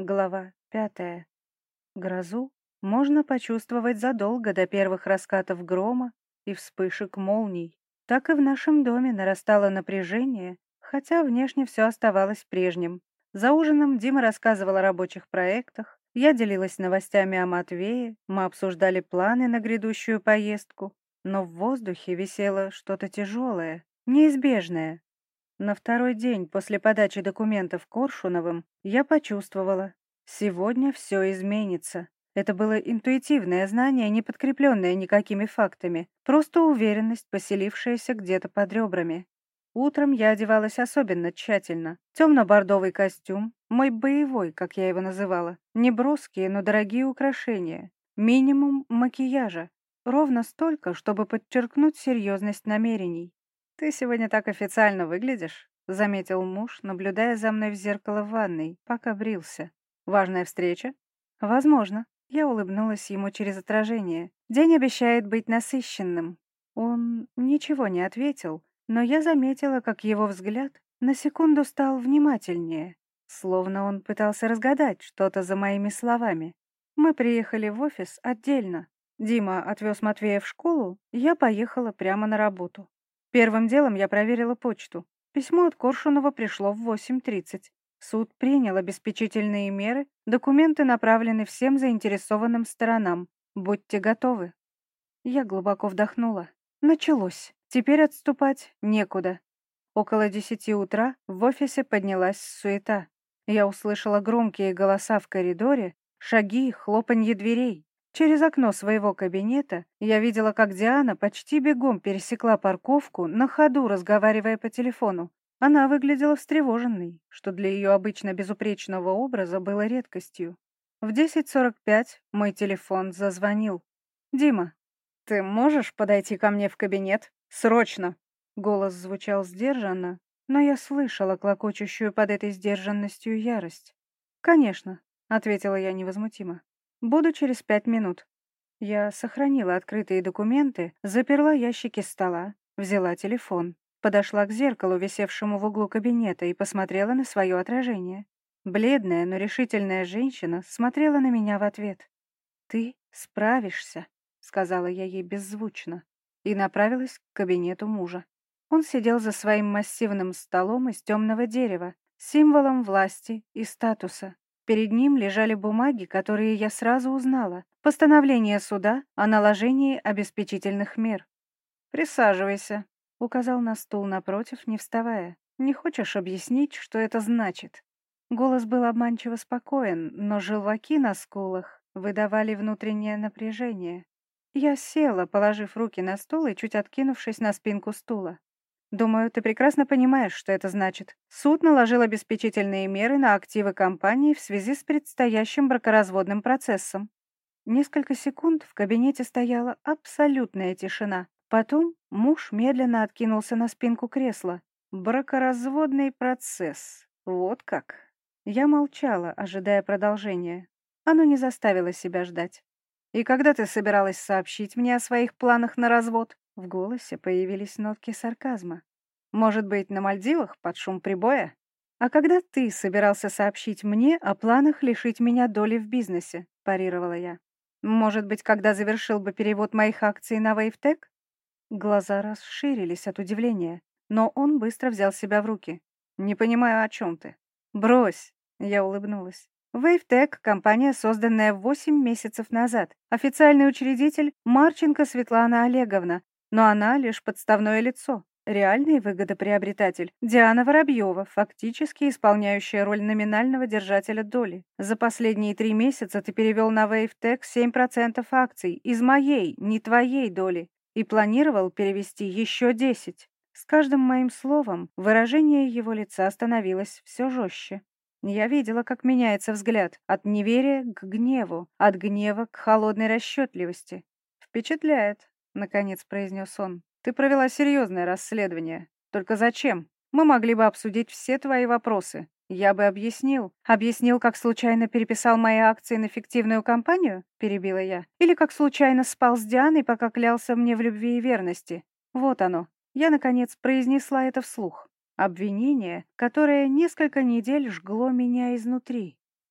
Глава 5. Грозу можно почувствовать задолго до первых раскатов грома и вспышек молний. Так и в нашем доме нарастало напряжение, хотя внешне все оставалось прежним. За ужином Дима рассказывал о рабочих проектах, я делилась новостями о Матвее, мы обсуждали планы на грядущую поездку, но в воздухе висело что-то тяжелое, неизбежное. На второй день после подачи документов Коршуновым я почувствовала, сегодня все изменится. Это было интуитивное знание, не подкрепленное никакими фактами, просто уверенность, поселившаяся где-то под ребрами. Утром я одевалась особенно тщательно. Темно-бордовый костюм, мой боевой, как я его называла, неброские, но дорогие украшения, минимум макияжа, ровно столько, чтобы подчеркнуть серьезность намерений. «Ты сегодня так официально выглядишь», — заметил муж, наблюдая за мной в зеркало в ванной, пока брился. «Важная встреча?» «Возможно». Я улыбнулась ему через отражение. День обещает быть насыщенным. Он ничего не ответил, но я заметила, как его взгляд на секунду стал внимательнее, словно он пытался разгадать что-то за моими словами. Мы приехали в офис отдельно. Дима отвез Матвея в школу, я поехала прямо на работу. Первым делом я проверила почту. Письмо от Коршунова пришло в 8:30. Суд принял обеспечительные меры, документы направлены всем заинтересованным сторонам. Будьте готовы. Я глубоко вдохнула. Началось. Теперь отступать некуда. Около 10 утра в офисе поднялась суета. Я услышала громкие голоса в коридоре, шаги, хлопанье дверей. Через окно своего кабинета я видела, как Диана почти бегом пересекла парковку, на ходу разговаривая по телефону. Она выглядела встревоженной, что для ее обычно безупречного образа было редкостью. В 10:45 мой телефон зазвонил. «Дима, ты можешь подойти ко мне в кабинет? Срочно!» Голос звучал сдержанно, но я слышала клокочущую под этой сдержанностью ярость. «Конечно», — ответила я невозмутимо. «Буду через 5 минут». Я сохранила открытые документы, заперла ящики стола, взяла телефон, подошла к зеркалу, висевшему в углу кабинета, и посмотрела на свое отражение. Бледная, но решительная женщина смотрела на меня в ответ. «Ты справишься», — сказала я ей беззвучно, и направилась к кабинету мужа. Он сидел за своим массивным столом из темного дерева, символом власти и статуса. Перед ним лежали бумаги, которые я сразу узнала. Постановление суда о наложении обеспечительных мер. «Присаживайся», — указал на стул напротив, не вставая. «Не хочешь объяснить, что это значит?» Голос был обманчиво спокоен, но желваки на скулах выдавали внутреннее напряжение. Я села, положив руки на стол и чуть откинувшись на спинку стула. «Думаю, ты прекрасно понимаешь, что это значит. Суд наложил обеспечительные меры на активы компании в связи с предстоящим бракоразводным процессом». Несколько секунд в кабинете стояла абсолютная тишина. Потом муж медленно откинулся на спинку кресла. «Бракоразводный процесс. Вот как». Я молчала, ожидая продолжения. Оно не заставило себя ждать. «И когда ты собиралась сообщить мне о своих планах на развод?» В голосе появились нотки сарказма. «Может быть, на Мальдивах под шум прибоя? А когда ты собирался сообщить мне о планах лишить меня доли в бизнесе?» – парировала я. «Может быть, когда завершил бы перевод моих акций на Вейвтек?» Глаза расширились от удивления, но он быстро взял себя в руки. «Не понимаю, о чем ты?» «Брось!» — я улыбнулась. Wavtec — компания, созданная 8 месяцев назад. Официальный учредитель — Марченко Светлана Олеговна, но она лишь подставное лицо. Реальный выгодоприобретатель — Диана Воробьева, фактически исполняющая роль номинального держателя доли. За последние 3 месяца ты перевел на Wavtec 7% акций из моей, не твоей доли, и планировал перевести еще 10. С каждым моим словом выражение его лица становилось все жестче. Я видела, как меняется взгляд от неверия к гневу, от гнева к холодной расчетливости. «Впечатляет», — наконец произнес он. «Ты провела серьезное расследование. Только зачем? Мы могли бы обсудить все твои вопросы. Я бы объяснил. Объяснил, как случайно переписал мои акции на фиктивную компанию?» — перебила я. «Или как случайно спал с Дианой, пока клялся мне в любви и верности. Вот оно. Я, наконец, произнесла это вслух. Обвинение, которое несколько недель жгло меня изнутри.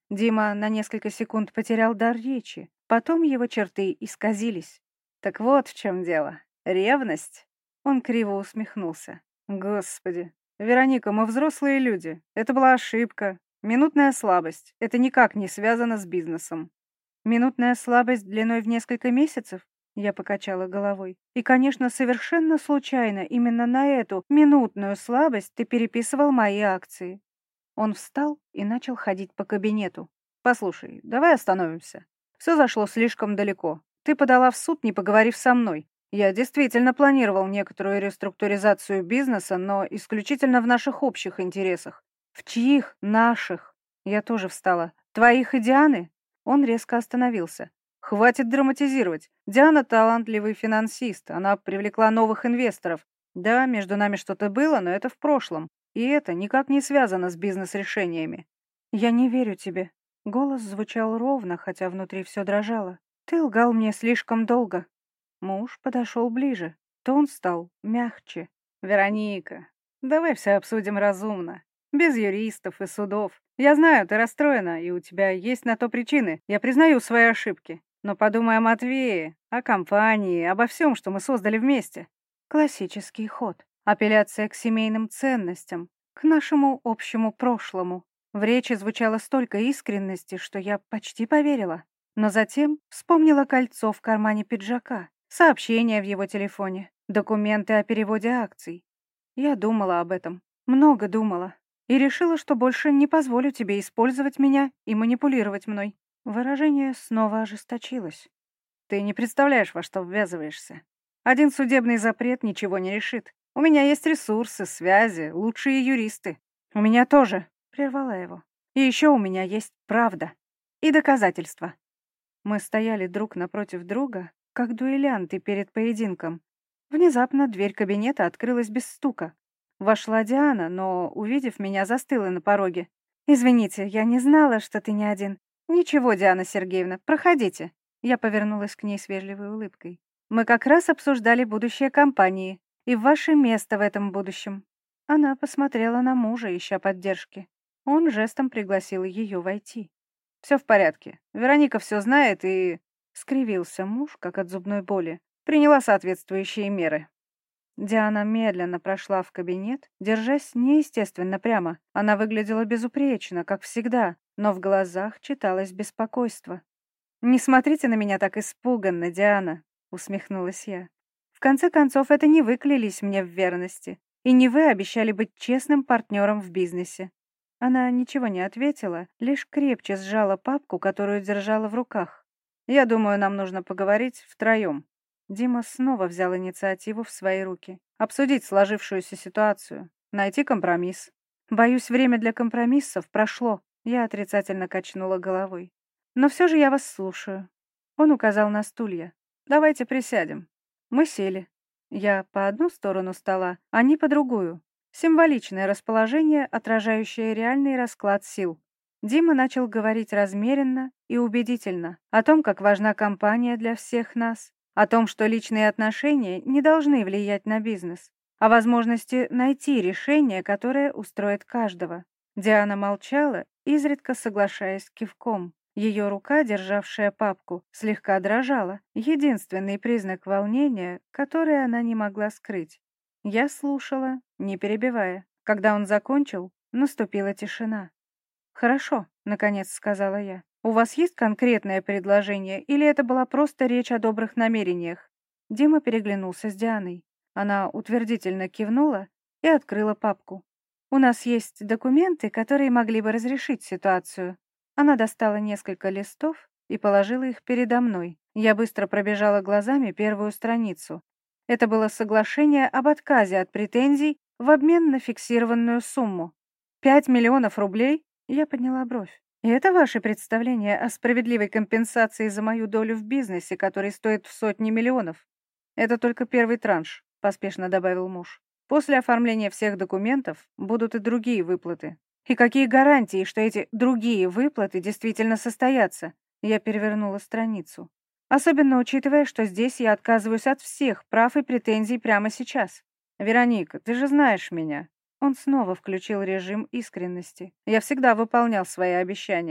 Дима на несколько секунд потерял дар речи, потом его черты исказились. «Так вот в чем дело. Ревность?» Он криво усмехнулся. «Господи. Вероника, мы взрослые люди. Это была ошибка. Минутная слабость. Это никак не связано с бизнесом». «Минутная слабость длиной в несколько месяцев?» Я покачала головой. «И, конечно, совершенно случайно именно на эту минутную слабость ты переписывал мои акции». Он встал и начал ходить по кабинету. «Послушай, давай остановимся. Все зашло слишком далеко. Ты подала в суд, не поговорив со мной. Я действительно планировал некоторую реструктуризацию бизнеса, но исключительно в наших общих интересах». «В чьих наших?» Я тоже встала. «Твоих и Дианы?» Он резко остановился. «Хватит драматизировать. Диана талантливый финансист. Она привлекла новых инвесторов. Да, между нами что-то было, но это в прошлом. И это никак не связано с бизнес-решениями». «Я не верю тебе». Голос звучал ровно, хотя внутри все дрожало. «Ты лгал мне слишком долго». Муж подошел ближе. Тон стал мягче. «Вероника, давай все обсудим разумно. Без юристов и судов. Я знаю, ты расстроена, и у тебя есть на то причины. Я признаю свои ошибки. Но подумай о Матвее, о компании, обо всем, что мы создали вместе». Классический ход. Апелляция к семейным ценностям, к нашему общему прошлому. В речи звучало столько искренности, что я почти поверила. Но затем вспомнила кольцо в кармане пиджака, сообщения в его телефоне, документы о переводе акций. Я думала об этом, много думала, и решила, что больше не позволю тебе использовать меня и манипулировать мной. Выражение снова ожесточилось. Ты не представляешь, во что ввязываешься. Один судебный запрет ничего не решит. У меня есть ресурсы, связи, лучшие юристы. У меня тоже, прервала его. И еще у меня есть правда и доказательства. Мы стояли друг напротив друга, как дуэлянты перед поединком. Внезапно дверь кабинета открылась без стука. Вошла Диана, но, увидев меня, застыла на пороге. «Извините, я не знала, что ты не один». «Ничего, Диана Сергеевна, проходите». Я повернулась к ней с вежливой улыбкой. «Мы как раз обсуждали будущее компании и ваше место в этом будущем». Она посмотрела на мужа, ища поддержки. Он жестом пригласил ее войти. «Все в порядке. Вероника все знает и...» Скривился муж, как от зубной боли. Приняла соответствующие меры. Диана медленно прошла в кабинет, держась неестественно прямо. Она выглядела безупречно, как всегда, но в глазах читалось беспокойство. «Не смотрите на меня так испуганно, Диана», — усмехнулась я. «В конце концов, это не вы клялись мне в верности, и не вы обещали быть честным партнером в бизнесе». Она ничего не ответила, лишь крепче сжала папку, которую держала в руках. «Я думаю, нам нужно поговорить втроем». Дима снова взял инициативу в свои руки. «Обсудить сложившуюся ситуацию, найти компромисс». «Боюсь, время для компромиссов прошло», — я отрицательно качнула головой. «Но все же я вас слушаю». Он указал на стулья. «Давайте присядем». Мы сели. Я по одну сторону стола, они по другую. Символичное расположение, отражающее реальный расклад сил. Дима начал говорить размеренно и убедительно о том, как важна компания для всех нас, о том, что личные отношения не должны влиять на бизнес, о возможности найти решение, которое устроит каждого. Диана молчала, изредка соглашаясь кивком. Ее рука, державшая папку, слегка дрожала, единственный признак волнения, который она не могла скрыть. Я слушала, не перебивая. Когда он закончил, наступила тишина. «Хорошо», — наконец сказала я. «У вас есть конкретное предложение, или это была просто речь о добрых намерениях?» Дима переглянулся с Дианой. Она утвердительно кивнула и открыла папку. «У нас есть документы, которые могли бы разрешить ситуацию». Она достала несколько листов и положила их передо мной. Я быстро пробежала глазами первую страницу. Это было соглашение об отказе от претензий в обмен на фиксированную сумму. 5 миллионов рублей? Я подняла бровь. И это ваше представление о справедливой компенсации за мою долю в бизнесе, который стоит в сотни миллионов? Это только первый транш, поспешно добавил муж. После оформления всех документов будут и другие выплаты. И какие гарантии, что эти другие выплаты действительно состоятся? Я перевернула страницу. Особенно учитывая, что здесь я отказываюсь от всех прав и претензий прямо сейчас. Вероника, ты же знаешь меня. Он снова включил режим искренности. Я всегда выполнял свои обещания.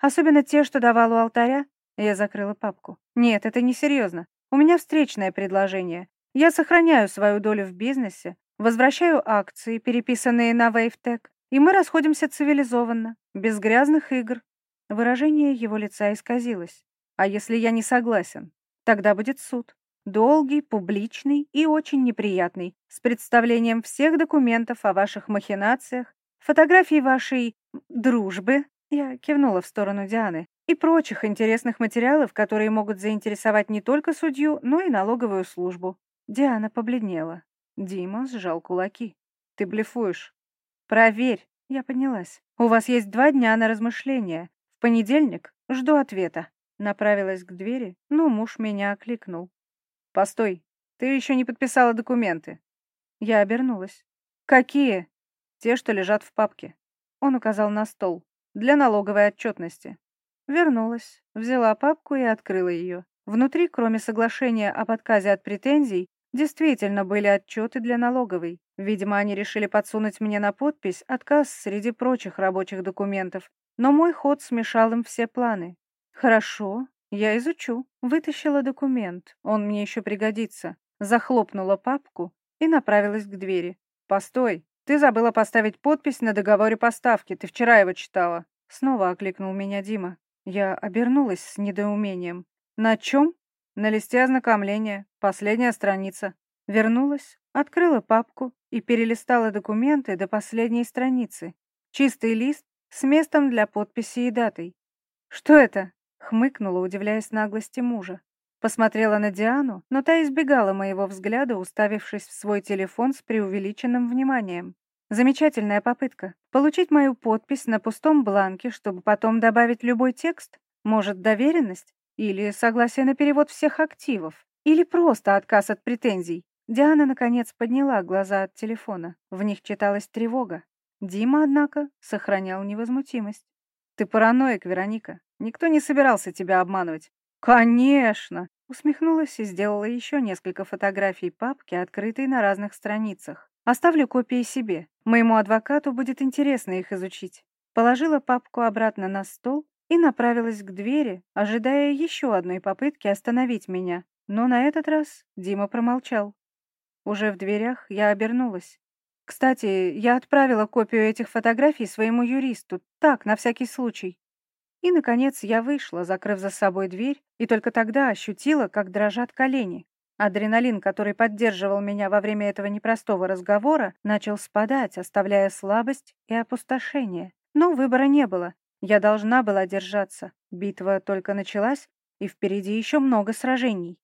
Особенно те, что давал у алтаря. Я закрыла папку. Нет, это не серьезно. У меня встречное предложение. Я сохраняю свою долю в бизнесе, возвращаю акции, переписанные на Вейвтек, и мы расходимся цивилизованно, без грязных игр. Выражение его лица исказилось. А если я не согласен? Тогда будет суд. Долгий, публичный и очень неприятный, с представлением всех документов о ваших махинациях, фотографий вашей дружбы, я кивнула в сторону Дианы, и прочих интересных материалов, которые могут заинтересовать не только судью, но и налоговую службу. Диана побледнела. Дима сжал кулаки. «Ты блефуешь». «Проверь». Я поднялась. «У вас есть 2 дня на размышления. В понедельник жду ответа». Направилась к двери, но муж меня окликнул. «Постой, ты еще не подписала документы». Я обернулась. «Какие?» «Те, что лежат в папке». Он указал на стол. «Для налоговой отчетности». Вернулась, взяла папку и открыла ее. Внутри, кроме соглашения об отказе от претензий, действительно были отчеты для налоговой. Видимо, они решили подсунуть мне на подпись отказ среди прочих рабочих документов, но мой ход смешал им все планы. «Хорошо, я изучу». Вытащила документ, он мне еще пригодится. Захлопнула папку и направилась к двери. «Постой, ты забыла поставить подпись на договоре поставки, ты вчера его читала». Снова окликнул меня Дима. Я обернулась с недоумением. «На чем?» «На листе ознакомления, последняя страница». Вернулась, открыла папку и перелистала документы до последней страницы. Чистый лист с местом для подписи и датой. «Что это?» — хмыкнула, удивляясь наглости мужа. Посмотрела на Диану, но та избегала моего взгляда, уставившись в свой телефон с преувеличенным вниманием. Замечательная попытка. Получить мою подпись на пустом бланке, чтобы потом добавить любой текст? Может, доверенность? Или согласие на перевод всех активов? Или просто отказ от претензий? Диана, наконец, подняла глаза от телефона. В них читалась тревога. Дима, однако, сохранял невозмутимость. «Ты параноик, Вероника. Никто не собирался тебя обманывать». «Конечно!» Усмехнулась и сделала еще несколько фотографий папки, открытой на разных страницах. «Оставлю копии себе. Моему адвокату будет интересно их изучить». Положила папку обратно на стол и направилась к двери, ожидая еще одной попытки остановить меня. Но на этот раз Дима промолчал. Уже в дверях я обернулась. «Кстати, я отправила копию этих фотографий своему юристу, так, на всякий случай». И, наконец, я вышла, закрыв за собой дверь, и только тогда ощутила, как дрожат колени. Адреналин, который поддерживал меня во время этого непростого разговора, начал спадать, оставляя слабость и опустошение. Но выбора не было. Я должна была держаться. Битва только началась, и впереди еще много сражений.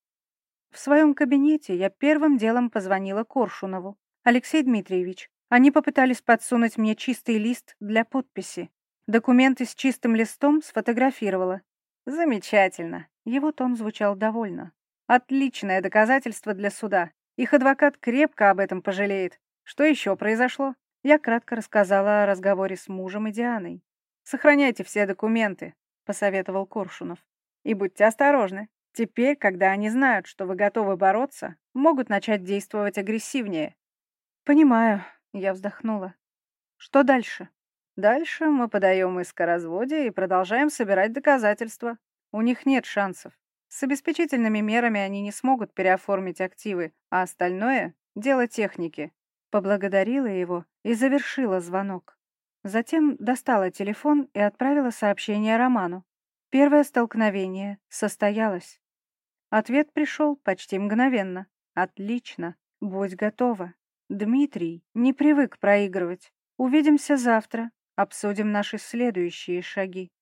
В своем кабинете я первым делом позвонила Коршунову. «Алексей Дмитриевич, они попытались подсунуть мне чистый лист для подписи. Документы с чистым листом сфотографировала». «Замечательно». Его тон звучал довольно. «Отличное доказательство для суда. Их адвокат крепко об этом пожалеет. Что еще произошло?» Я кратко рассказала о разговоре с мужем и Дианой. «Сохраняйте все документы», — посоветовал Коршунов. «И будьте осторожны. Теперь, когда они знают, что вы готовы бороться, могут начать действовать агрессивнее». «Понимаю», — я вздохнула. «Что дальше?» «Дальше мы подаем иск о разводе и продолжаем собирать доказательства. У них нет шансов. С обеспечительными мерами они не смогут переоформить активы, а остальное — дело техники». Поблагодарила его и завершила звонок. Затем достала телефон и отправила сообщение Роману. Первое столкновение состоялось. Ответ пришел почти мгновенно. «Отлично. Будь готова. Дмитрий не привык проигрывать. Увидимся завтра. Обсудим наши следующие шаги».